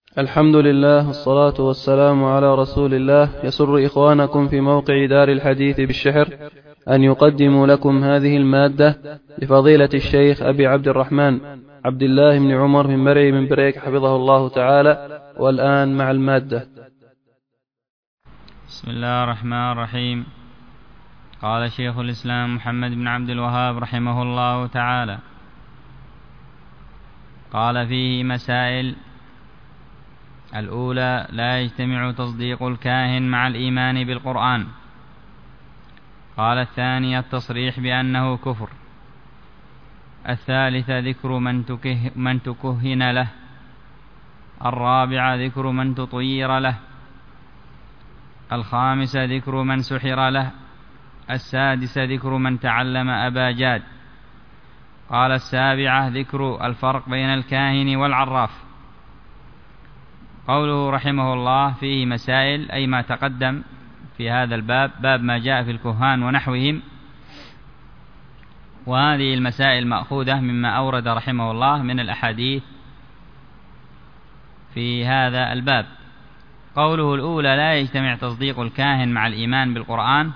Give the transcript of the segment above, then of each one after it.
الحمد لله والصلاة والسلام على رسول الله. يسر إخوانكم في موقع دار الحديث بالشحر أن يقدموا لكم هذه المادة لفضيلة الشيخ أبي عبد الرحمن عبد الله بن عمر بن مرعي بن بريك حفظه الله تعالى. والآن مع المادة. بسم الله الرحمن الرحيم. قال شيخ الإسلام محمد بن عبد الوهاب رحمه الله تعالى: قال فيه مسائل. الأولى: لا يجتمع تصديق الكاهن مع الإيمان بالقرآن. قال الثانية: التصريح بأنه كفر. الثالثة: ذكر من تكهن له. الرابعة: ذكر من تطير له. الخامسة: ذكر من سحر له. السادسة: ذكر من تعلم أبا جاد. قال السابعة: ذكر الفرق بين الكاهن والعراف. قوله رحمه الله فيه مسائل، أي ما تقدم في هذا الباب، باب ما جاء في الكهان ونحوهم، وهذه المسائل مأخوذة مما أورد رحمه الله من الأحاديث في هذا الباب. قوله الأولى: لا يجتمع تصديق الكاهن مع الإيمان بالقرآن،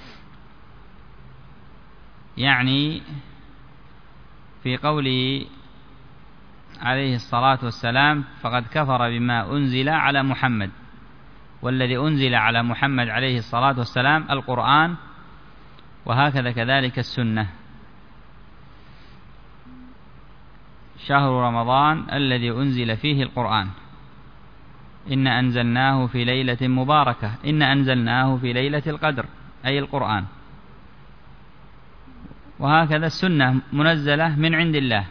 يعني في قوله عليه الصلاة والسلام: فقد كفر بما أنزل على محمد، والذي أنزل على محمد عليه الصلاة والسلام القرآن، وهكذا كذلك السنة. شهر رمضان الذي أنزل فيه القرآن، إن أنزلناه في ليلة مباركة، إن أنزلناه في ليلة القدر، أي القرآن. وهكذا السنة منزلة من عند الله.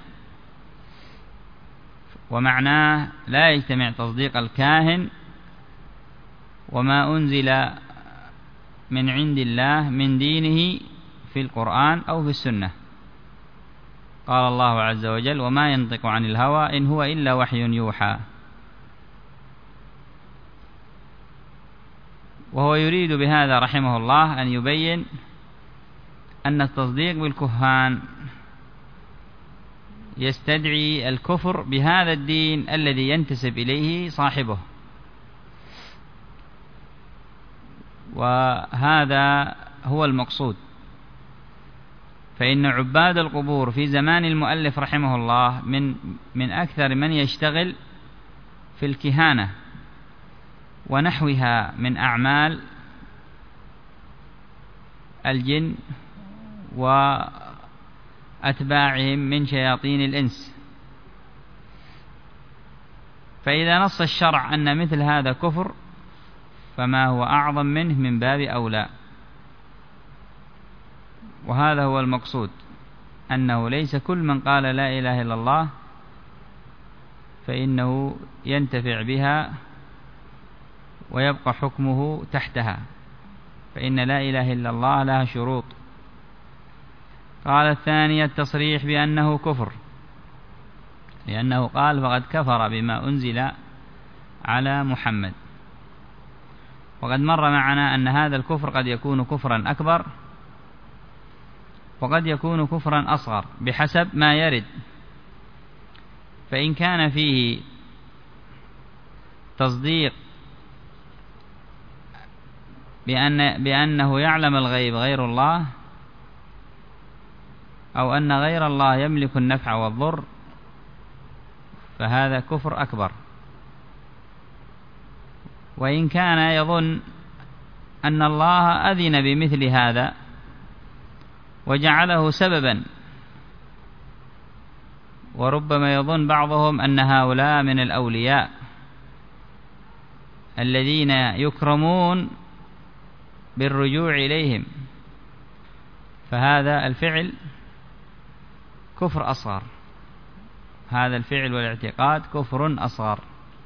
ومعناه لا يجتمع تصديق الكاهن وما أنزل من عند الله من دينه في القرآن أو في السنة. قال الله عز وجل: وما ينطق عن الهوى إن هو إلا وحي يوحى. وهو يريد بهذا رحمه الله أن يبين أن التصديق بالكهان يستدعي الكفر بهذا الدين الذي ينتسب إليه صاحبه، وهذا هو المقصود. فإن عباد القبور في زمان المؤلف رحمه الله من أكثر من يشتغل في الكهانة ونحوها من أعمال الجن وأتباعهم من شياطين الإنس. فإذا نص الشرع أن مثل هذا كفر، فما هو أعظم منه من باب أولى. وهذا هو المقصود، أنه ليس كل من قال لا إله إلا الله فإنه ينتفع بها ويبقى حكمه تحتها، فإن لا إله إلا الله لها شروط. قال الثانية: التصريح بأنه كفر، لأنه قال: فقد كفر بما أنزل على محمد. وقد مر معنا أن هذا الكفر قد يكون كفرا أكبر وقد يكون كفرا أصغر بحسب ما يرد. فإن كان فيه تصديق بأنه يعلم الغيب غير الله، أو أن غير الله يملك النفع والضر، فهذا كفر أكبر. وإن كان يظن أن الله أذن بمثل هذا وجعله سببا، وربما يظن بعضهم أن هؤلاء من الأولياء الذين يكرمون بالرجوع إليهم، فهذا الفعل كفر أصغر. هذا الفعل والاعتقاد كفر أصغر.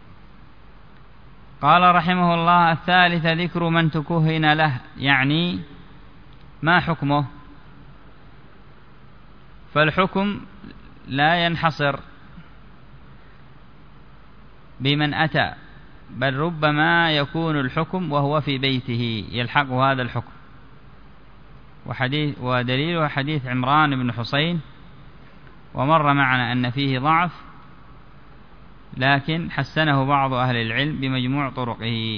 قال رحمه الله: الثالثة: ذكر من تكهن له، يعني ما حكمه؟ فالحكم لا ينحصر بمن أتى، بل ربما يكون الحكم وهو في بيته يلحق هذا الحكم. ودليله حديث عمران بن حسين، ومر معنا أن فيه ضعف، لكن حسنه بعض أهل العلم بمجموع طرقه،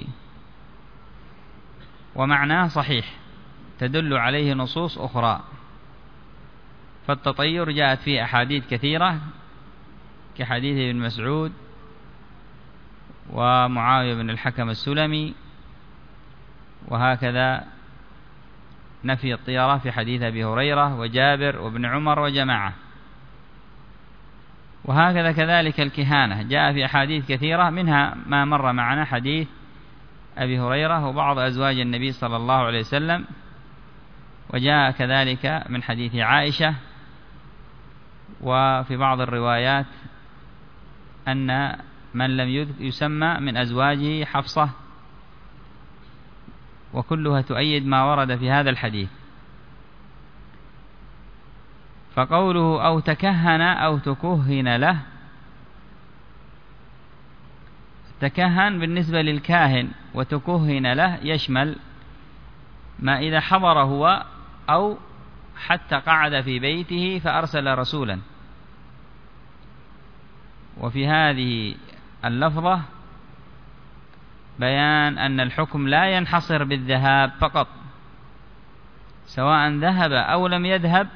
ومعناه صحيح تدل عليه نصوص أخرى. فالتطير جاءت فيه أحاديث كثيرة كحديث ابن مسعود ومعاوية بن الحكم السلمي، وهكذا نفي الطيرة في حديث أبي هريرة وجابر وابن عمر وجماعة. وهكذا كذلك الكهانة جاء في أحاديث كثيرة، منها ما مر معنا حديث أبي هريرة وبعض أزواج النبي صلى الله عليه وسلم، وجاء كذلك من حديث عائشة. وفي بعض الروايات أن من لم يسمى من أزواجه حفصة، وكلها تؤيد ما ورد في هذا الحديث. فقوله أو تكهن أو تكهن له، تكهن بالنسبة للكاهن وتكهن له يشمل ما إذا حضر هو أو حتى قعد في بيته فأرسل رسولا. وفي هذه اللفظة بيان أن الحكم لا ينحصر بالذهاب فقط، سواء ذهب أو لم يذهب،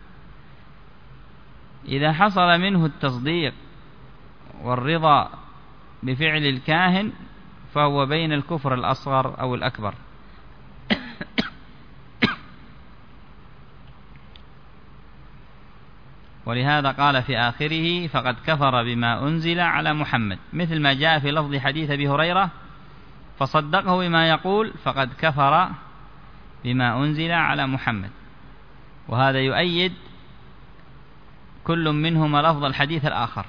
إذا حصل منه التصديق والرضا بفعل الكاهن فهو بين الكفر الأصغر أو الأكبر. ولهذا قال في آخره فقد كفر بما أنزل على محمد، مثل ما جاء في لفظ حديث أبي هريرة فصدقه بما يقول فقد كفر بما أنزل على محمد. وهذا يؤيد كل منهما لفظ الحديث الآخر،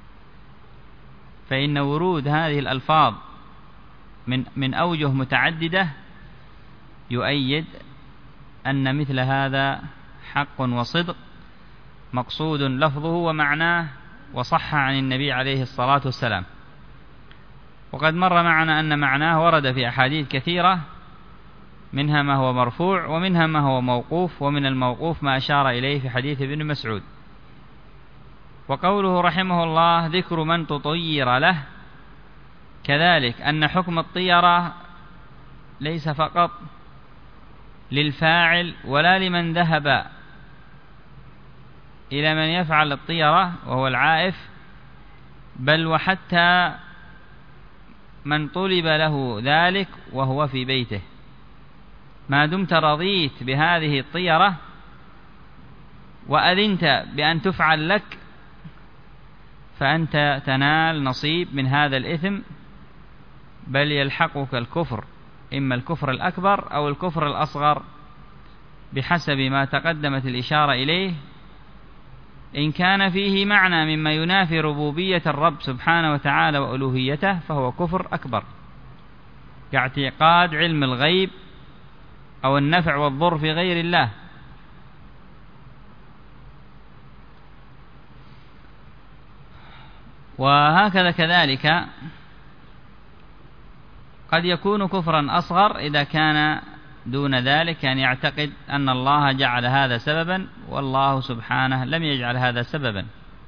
فإن ورود هذه الألفاظ من أوجه متعددة يؤيد أن مثل هذا حق وصدق مقصود لفظه ومعناه، وصح عن النبي عليه الصلاة والسلام. وقد مر معنا أن معناه ورد في أحاديث كثيرة، منها ما هو مرفوع ومنها ما هو موقوف، ومن الموقوف ما أشار إليه في حديث ابن مسعود. وقوله رحمه الله ذكر من تطير له، كذلك أن حكم الطيرة ليس فقط للفاعل ولا لمن ذهب إلى من يفعل الطيرة وهو العائف، بل وحتى من طلب له ذلك وهو في بيته، ما دمت رضيت بهذه الطيرة وأذنت بأن تفعل لك فأنت تنال نصيب من هذا الإثم، بل يلحقك الكفر، إما الكفر الأكبر أو الكفر الأصغر بحسب ما تقدمت الإشارة إليه. إن كان فيه معنى مما ينافي ربوبية الرب سبحانه وتعالى وألوهيته فهو كفر أكبر، كاعتقاد علم الغيب أو النفع والضر في غير الله. وهكذا كذلك قد يكون كفرا أصغر إذا كان دون ذلك، يعني يعتقد أن الله جعل هذا سببا والله سبحانه لم يجعل هذا سببا.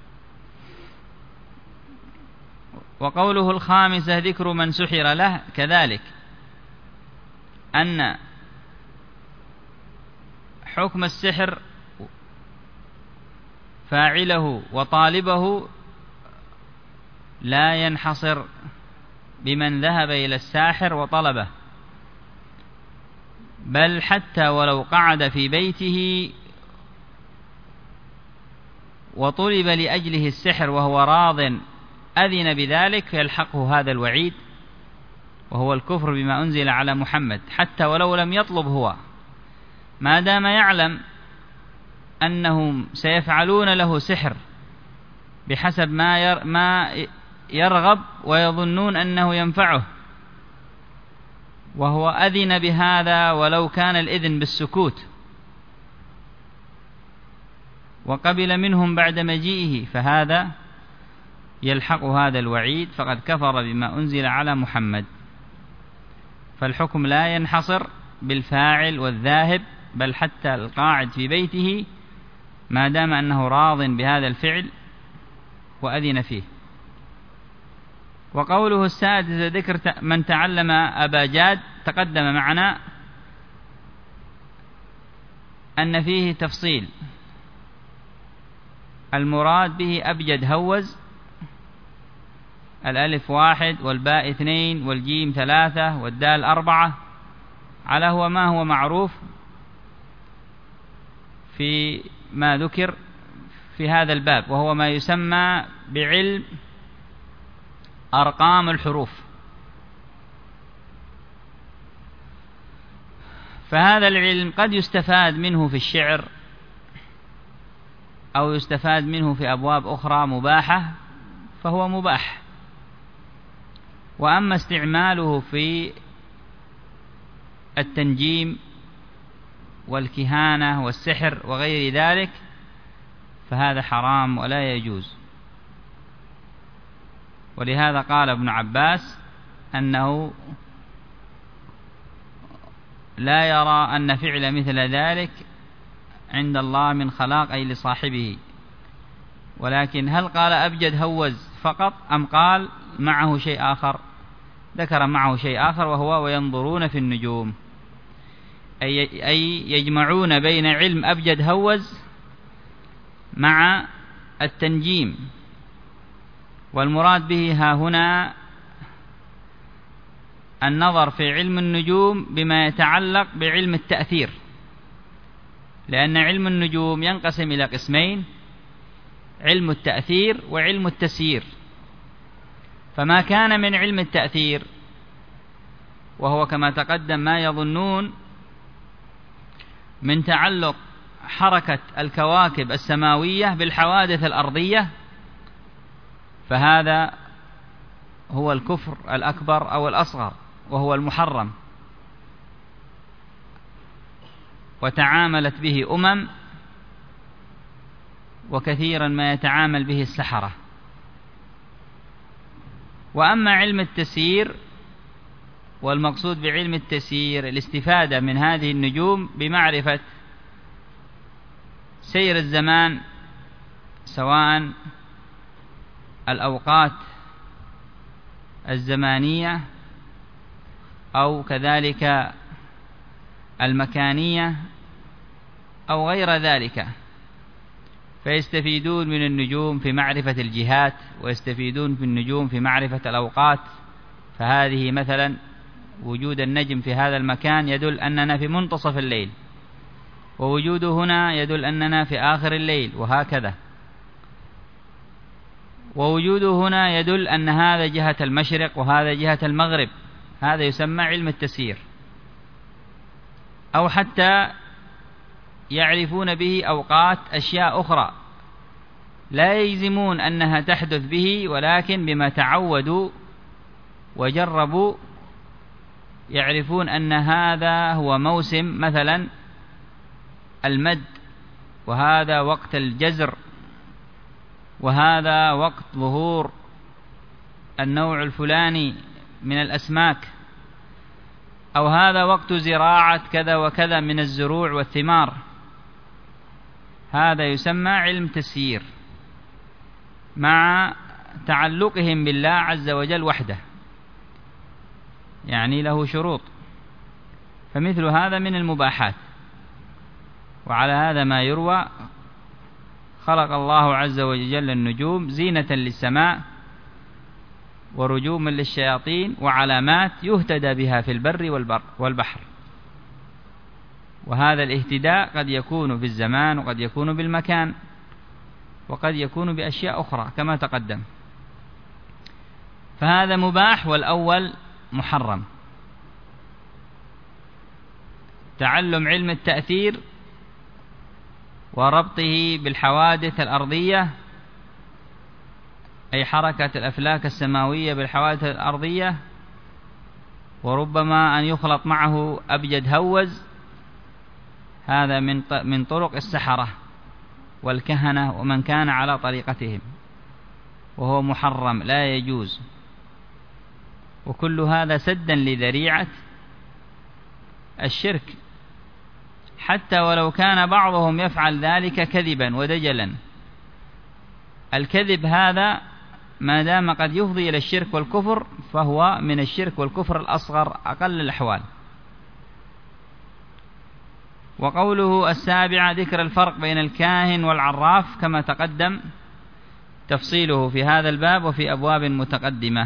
وقوله الخامسة ذكر من سحر له، كذلك أن حكم السحر فاعله وطالبه لا ينحصر بمن ذهب إلى الساحر وطلبه، بل حتى ولو قعد في بيته وطلب لأجله السحر وهو راض أذن بذلك فيلحقه هذا الوعيد، وهو الكفر بما أنزل على محمد، حتى ولو لم يطلب هو، ما دام يعلم أنهم سيفعلون له سحر بحسب ما يرغب ويظنون أنه ينفعه، وهو أذن بهذا ولو كان الإذن بالسكوت، وقبل منهم بعد مجيئه، فهذا يلحق هذا الوعيد، فقد كفر بما أنزل على محمد. فالحكم لا ينحصر بالفاعل والذاهب، بل حتى القاعد في بيته ما دام أنه راض بهذا الفعل وأذن فيه. وقوله السادس ذكر من تعلم أبا جاد تقدم معنا أن فيه تفصيل. المراد به أبجد هوز، الألف 1 والباء 2 والجيم 3 والدال 4 على هو ما هو معروف في ما ذكر في هذا الباب، وهو ما يسمى بعلم أرقام الحروف. فهذا العلم قد يستفاد منه في الشعر أو يستفاد منه في أبواب أخرى مباحة فهو مباح. وأما استعماله في التنجيم والكهانة والسحر وغير ذلك فهذا حرام ولا يجوز. ولهذا قال ابن عباس أنه لا يرى أن فعل مثل ذلك عند الله من خلاق أي لصاحبه. ولكن هل قال أبجد هوز فقط أم قال معه شيء آخر؟ ذكر معه شيء آخر وهو وينظرون في النجوم، أي يجمعون بين علم أبجد هوز مع التنجيم. والمراد به ها هنا النظر في علم النجوم بما يتعلق بعلم التأثير، لأن علم النجوم ينقسم إلى قسمين: علم التأثير وعلم التسيير. فما كان من علم التأثير وهو كما تقدم ما يظنون من تعلق حركة الكواكب السماوية بالحوادث الأرضية، فهذا هو الكفر الأكبر أو الأصغر، وهو المحرم، وتعاملت به وكثيرا ما يتعامل به السحرة. وأما علم التسيير، والمقصود بعلم التسيير الاستفادة من هذه النجوم بمعرفة سير الزمان، سواء الأوقات الزمانية أو كذلك المكانية أو غير ذلك، فيستفيدون من النجوم في معرفة الجهات، ويستفيدون في النجوم في معرفة الأوقات. فهذه مثلا وجود النجم في هذا المكان يدل أننا في منتصف الليل، ووجوده هنا يدل أننا في آخر الليل، وهكذا. ووجوده هنا يدل أن هذا جهة المشرق وهذا جهة المغرب. هذا يسمى علم التسيير. أو حتى يعرفون به أوقات أشياء أخرى لا يجزمون أنها تحدث به، ولكن بما تعودوا وجربوا يعرفون أن هذا هو موسم مثلا المد، وهذا وقت الجزر، وهذا وقت ظهور النوع الفلاني من الأسماك، أو هذا وقت زراعة كذا وكذا من الزروع والثمار. هذا يسمى علم تسيير، مع تعلقهم بالله عز وجل وحده، يعني له شروط. فمثل هذا من المباحات. وعلى هذا ما يروى خلق الله عز وجل النجوم زينة للسماء ورجوما للشياطين وعلامات يهتدى بها في البر والبحر. وهذا الاهتداء قد يكون في الزمان وقد يكون بالمكان وقد يكون بأشياء أخرى كما تقدم. فهذا مباح، والأول محرم. تعلم علم التأثير وربطه بالحوادث الأرضية، أي حركة الأفلاك السماوية بالحوادث الأرضية، وربما أن يخلط معه أبجد هوز. هذا من طرق السحرة والكهنة ومن كان على طريقتهم، وهو محرم لا يجوز. وكل هذا سدا لذريعة الشرك، حتى ولو كان بعضهم يفعل ذلك كذبا ودجلا. الكذب هذا ما دام قد يفضي إلى الشرك والكفر فهو من الشرك والكفر الأصغر أقل الأحوال. وقوله السابع ذكر الفرق بين الكاهن والعراف كما تقدم تفصيله في هذا الباب وفي أبواب متقدمة.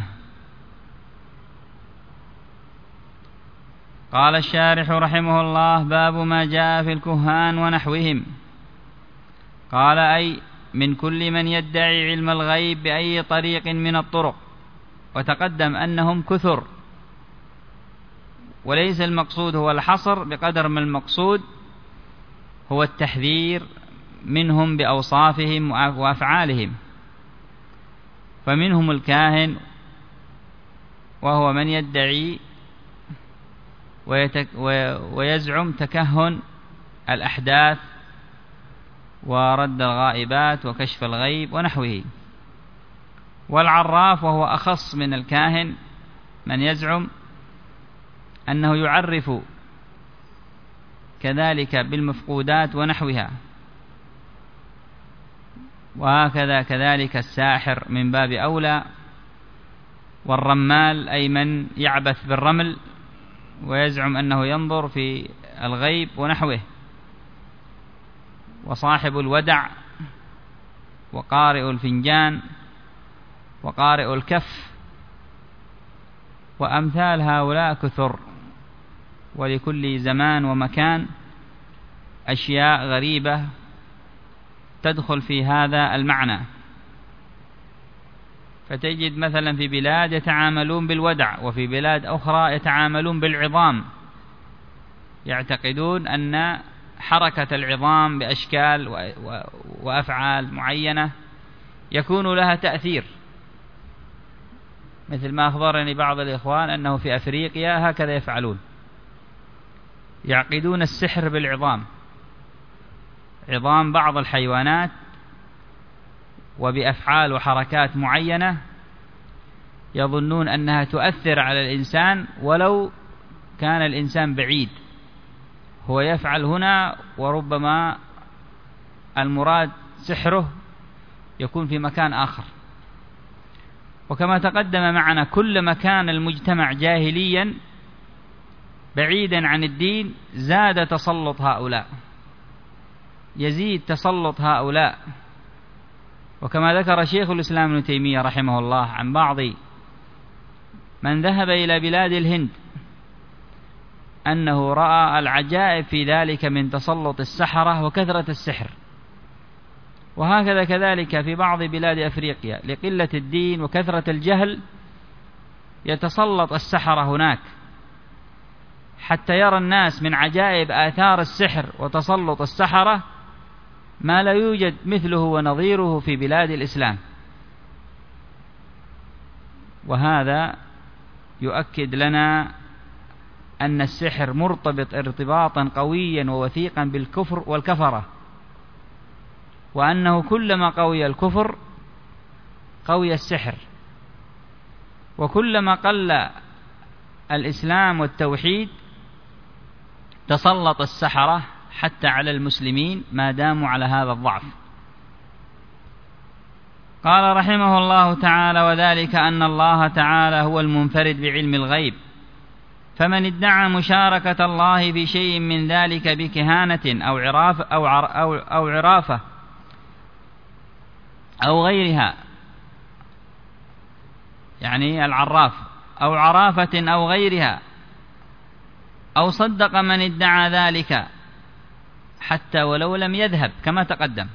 قال الشارح رحمه الله: باب ما جاء في الكهان ونحوهم. قال: أي من كل من يدعي علم الغيب بأي طريق من الطرق. وتقدم أنهم كثر، وليس المقصود هو الحصر بقدر ما المقصود هو التحذير منهم بأوصافهم وأفعالهم. فمنهم الكاهن، وهو من يدعي ويزعم تكهن الأحداث ورد الغائبات وكشف الغيب ونحوه. والعراف وهو أخص من الكاهن، من يزعم أنه يعرف كذلك بالمفقودات ونحوها. وهكذا كذلك الساحر من باب أولى، والرمال أي من يعبث بالرمل ويزعم أنه ينظر في الغيب ونحوه، وصاحب الودع، وقارئ الفنجان، وقارئ الكف، وأمثال هؤلاء كثر، ولكل زمان ومكان أشياء غريبة تدخل في هذا المعنى. فتجد مثلا في بلاد يتعاملون بالودع، وفي بلاد أخرى يتعاملون بالعظام، يعتقدون أن حركة العظام بأشكال وأفعال معينة يكون لها تأثير، مثل ما أخبرني بعض الإخوان أنه في أفريقيا هكذا يفعلون، يعقدون السحر بالعظام، عظام بعض الحيوانات، وبأفعال وحركات معينة يظنون أنها تؤثر على الإنسان ولو كان الإنسان بعيد. هو يفعل هنا وربما المراد سحره يكون في مكان آخر. وكما تقدم معنا كلما كان المجتمع جاهليا بعيدا عن الدين زاد تسلط هؤلاء، يزيد تسلط هؤلاء. وكما ذكر شيخ الإسلام ابن تيمية رحمه الله عن بعض من ذهب إلى بلاد الهند أنه رأى العجائب في ذلك من تسلط السحرة وكثرة السحر. وهكذا كذلك في بعض بلاد أفريقيا لقلة الدين وكثرة الجهل يتسلط السحرة هناك، حتى يرى الناس من عجائب آثار السحر وتسلط السحرة ما لا يوجد مثله ونظيره في بلاد الإسلام. وهذا يؤكد لنا أن السحر مرتبط ارتباطا قويا ووثيقا بالكفر والكفرة، وأنه كلما قوي الكفر قوي السحر، وكلما قل الإسلام والتوحيد تسلط السحرة حتى على المسلمين ما داموا على هذا الضعف. قال رحمه الله تعالى: وذلك أن الله تعالى هو المنفرد بعلم الغيب، فمن ادعى مشاركة الله في شيء من ذلك بكهانة أو عرافة أو غيرها، يعني العراف، أو عرافة أو غيرها، أو صدق من ادعى ذلك حتى ولو لم يذهب كما تقدم،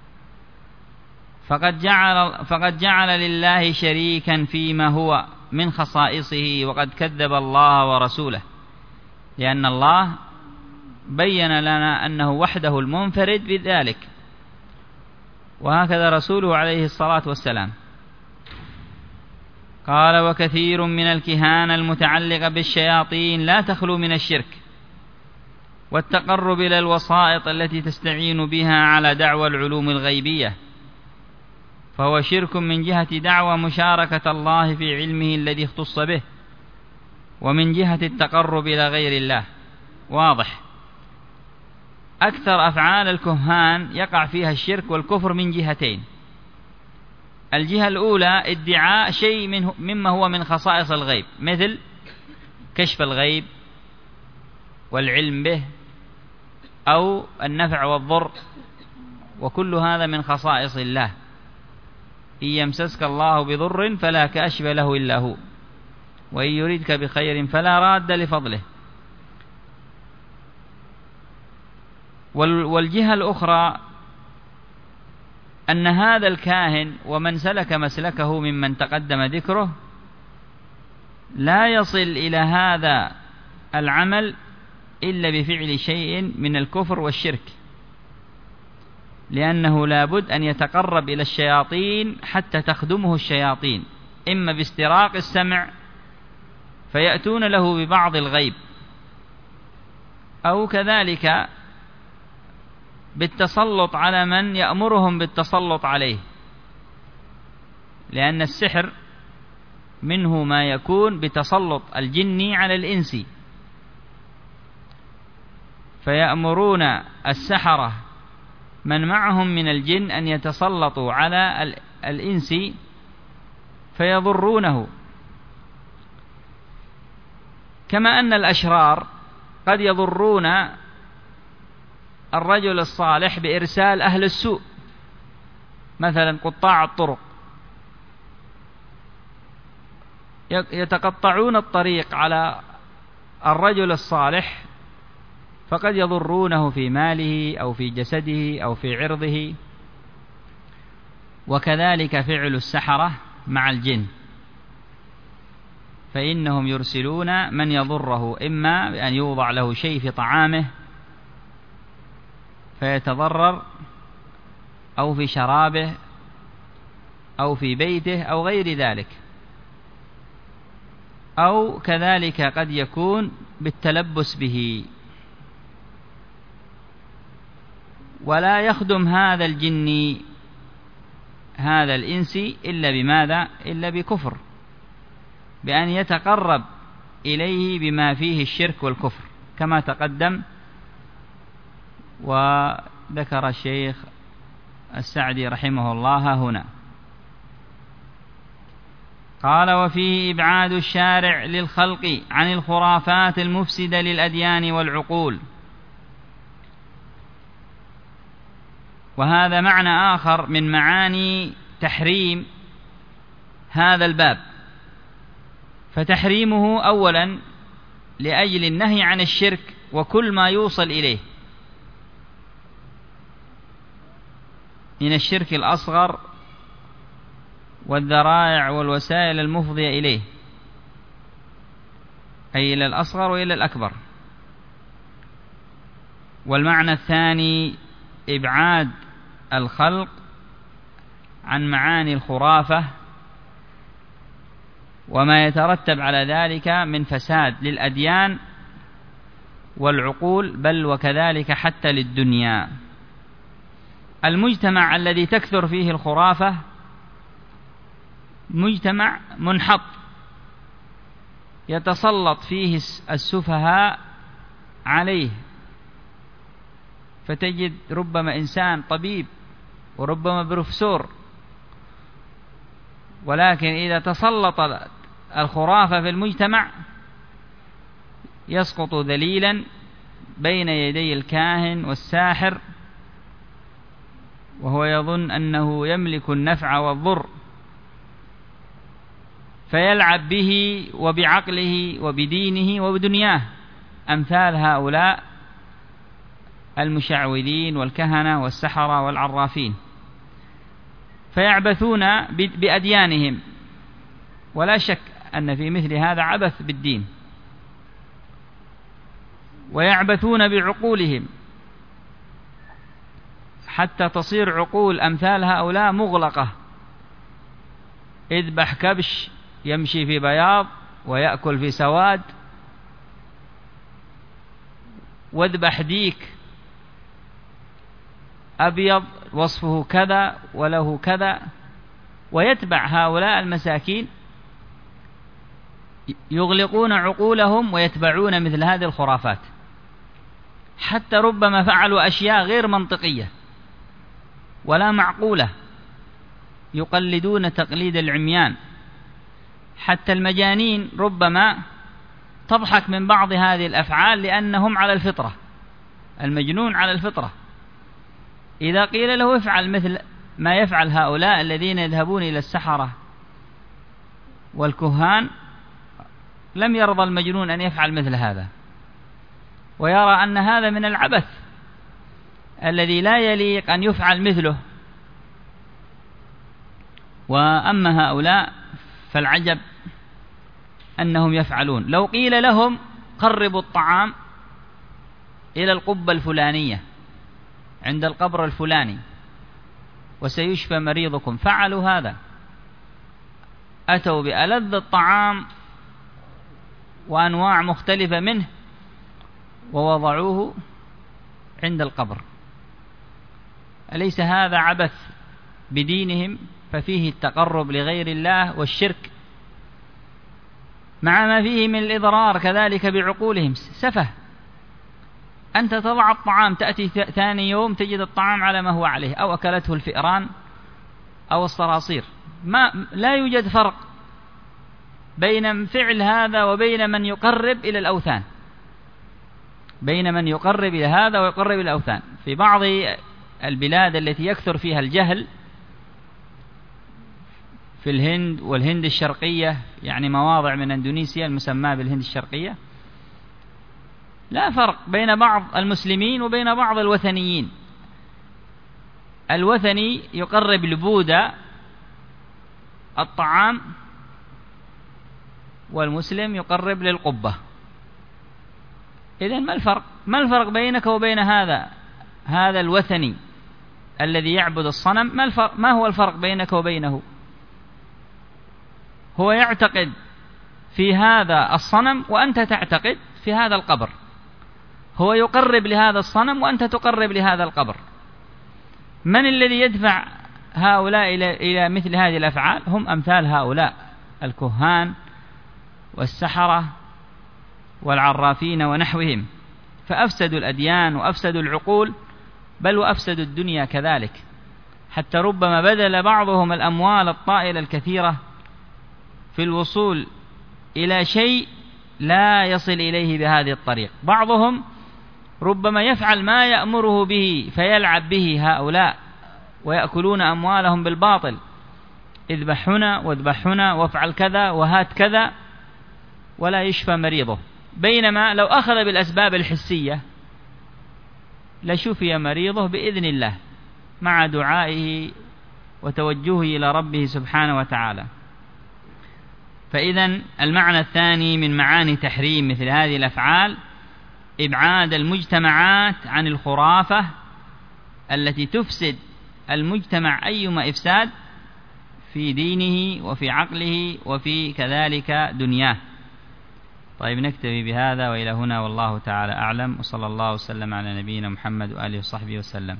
فقد جعل لله شريكا فيما هو من خصائصه، وقد كذب الله ورسوله، لأن الله بين لنا أنه وحده المنفرد بذلك، وهكذا رسوله عليه الصلاة والسلام. قال: وكثير من الكهانة المتعلقة بالشياطين لا تخلو من الشرك والتقرب إلى الوسائط التي تستعين بها على دعوى العلوم الغيبية، فهو شرك من جهة دعوى مشاركة الله في علمه الذي اختص به، ومن جهة التقرب إلى غير الله. واضح، أكثر أفعال الكهان يقع فيها الشرك والكفر من جهتين: الجهة الأولى ادعاء شيء مما هو من خصائص الغيب، مثل كشف الغيب والعلم به أو النفع والضر، وكل هذا من خصائص الله. إن يمسسك الله بضر فلا كاشف له إلا هو، وإن يريدك بخير فلا راد لفضله. والجهة الأخرى أن هذا الكاهن ومن سلك مسلكه ممن تقدم ذكره لا يصل إلى هذا العمل إلا بفعل شيء من الكفر والشرك، لأنه لابد أن يتقرب إلى الشياطين حتى تخدمه الشياطين، إما باستراق السمع فيأتون له ببعض الغيب، أو كذلك بالتسلط على من يأمرهم بالتسلط عليه، لأن السحر منه ما يكون بتسلط الجن على الإنس، فيأمرون السحرة من معهم من الجن أن يتسلطوا على الإنس فيضرونه. كما أن الأشرار قد يضرون الرجل الصالح بإرسال أهل السوء، مثلا قطاع الطرق يتقطعون الطريق على الرجل الصالح، فقد يضرونه في ماله أو في جسده أو في عرضه. وكذلك فعل السحرة مع الجن، فإنهم يرسلون من يضره، إما بأن يوضع له شيء في طعامه فيتضرر، أو في شرابه، أو في بيته، أو غير ذلك، أو كذلك قد يكون بالتلبس به. ولا يخدم هذا الجن هذا الإنس إلا بماذا؟ إلا بكفر، بأن يتقرب إليه بما فيه الشرك والكفر، كما تقدم وذكر الشيخ السعدي رحمه الله هنا. قال: وفيه إبعاد الشارع للخلق عن الخرافات المفسدة للأديان والعقول. وهذا معنى آخر من معاني تحريم هذا الباب، فتحريمه أولا لأجل النهي عن الشرك وكل ما يوصل إليه من الشرك الأصغر والذرائع والوسائل المفضية إليه، أي إلى الأصغر وإلى الأكبر. والمعنى الثاني إبعاد الخلق عن معاني الخرافة وما يترتب على ذلك من فساد للأديان والعقول، بل وكذلك حتى للدنيا. المجتمع الذي تكثر فيه الخرافة مجتمع منحط يتسلط فيه السفهاء عليه، فتجد ربما إنسان طبيب وربما بروفيسور، ولكن إذا تسلط الخرافة في المجتمع يسقط ذليلا بين يدي الكاهن والساحر، وهو يظن أنه يملك النفع والضر، فيلعب به وبعقله وبدينه وبدنياه، أمثال هؤلاء المشعوذين والكهنة والسحرة والعرافين، فيعبثون بأديانهم، ولا شك أن في مثل هذا عبث بالدين، ويعبثون بعقولهم حتى تصير عقول أمثال هؤلاء مغلقة. اذبح كبش يمشي في بياض ويأكل في سواد، واذبح ديك أبيض وصفه كذا وله كذا، ويتبع هؤلاء المساكين يغلقون عقولهم ويتبعون مثل هذه الخرافات، حتى ربما فعلوا أشياء غير منطقية ولا معقولة، يقلدون تقليد العميان، حتى المجانين ربما تضحك من بعض هذه الأفعال لأنهم على الفطرة. المجنون على الفطرة، إذا قيل له افعل مثل ما يفعل هؤلاء الذين يذهبون إلى السحرة والكهان، لم يرضى المجنون أن يفعل مثل هذا، ويرى أن هذا من العبث الذي لا يليق أن يفعل مثله. وأما هؤلاء فالعجب أنهم يفعلون. لو قيل لهم قربوا الطعام إلى القبة الفلانية عند القبر الفلاني وسيشفى مريضكم، فعلوا هذا، أتوا بألذ الطعام وأنواع مختلفة منه ووضعوه عند القبر. أليس هذا عبث بدينهم؟ ففيه التقرب لغير الله والشرك، مع ما فيه من الإضرار كذلك بعقولهم. سفه، أنت تضع الطعام، تأتي ثاني يوم تجد الطعام على ما هو عليه، أو أكلته الفئران أو الصراصير. لا يوجد فرق بين فعل هذا وبين من يقرب إلى الأوثان، بين من يقرب إلى هذا ويقرب إلى الأوثان. في بعض البلاد التي يكثر فيها الجهل، في الهند والهند الشرقية، يعني مواضع من أندونيسيا المسماة بالهند الشرقية، لا فرق بين بعض المسلمين وبين بعض الوثنيين. الوثني يقرب لبوذا الطعام، والمسلم يقرب للقبة. إذن ما الفرق بينك وبين هذا الوثني الذي يعبد الصنم؟ ما هو الفرق بينك وبينه؟ هو يعتقد في هذا الصنم وأنت تعتقد في هذا القبر، هو يقرب لهذا الصنم وأنت تقرب لهذا القبر. من الذي يدفع هؤلاء إلى مثل هذه الأفعال؟ هم أمثال هؤلاء الكهان والسحرة والعرافين ونحوهم، فأفسدوا الأديان وأفسدوا العقول، بل وأفسدوا الدنيا كذلك، حتى ربما بذل بعضهم الأموال الطائلة الكثيرة في الوصول إلى شيء لا يصل إليه بهذه الطريق. بعضهم ربما يفعل ما يأمره به فيلعب به هؤلاء ويأكلون أموالهم بالباطل، اذبح هنا واذبح هنا وافعل كذا وهات كذا، ولا يشفى مريضه. بينما لو أخذ بالأسباب الحسية لشفي مريضه بإذن الله مع دعائه وتوجهه إلى ربه سبحانه وتعالى. فإذن المعنى الثاني من معاني تحريم مثل هذه الأفعال إبعاد المجتمعات عن الخرافة التي تفسد المجتمع أيما إفساد في دينه وفي عقله وفي كذلك دنياه. طيب، نكتفي بهذا وإلى هنا، والله تعالى أعلم، وصلى الله وسلم على نبينا محمد وآله وصحبه وسلم.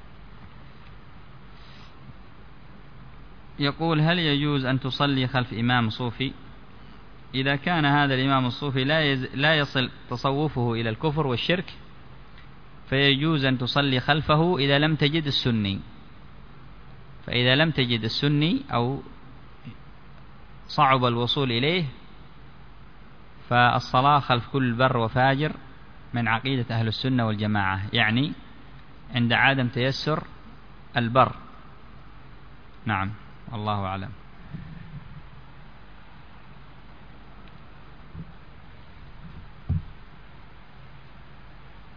يقول: هل يجوز أن تصلي خلف إمام صوفي إذا كان هذا الإمام الصوفي لا يصل تصوفه إلى الكفر والشرك؟ فيجوز أن تصلي خلفه إذا لم تجد السني. فإذا لم تجد السني أو صعب الوصول إليه، فالصلاة خلف كل بر وفاجر من عقيدة أهل السنة والجماعة، يعني عند عدم تيسر البر. نعم، والله أعلم.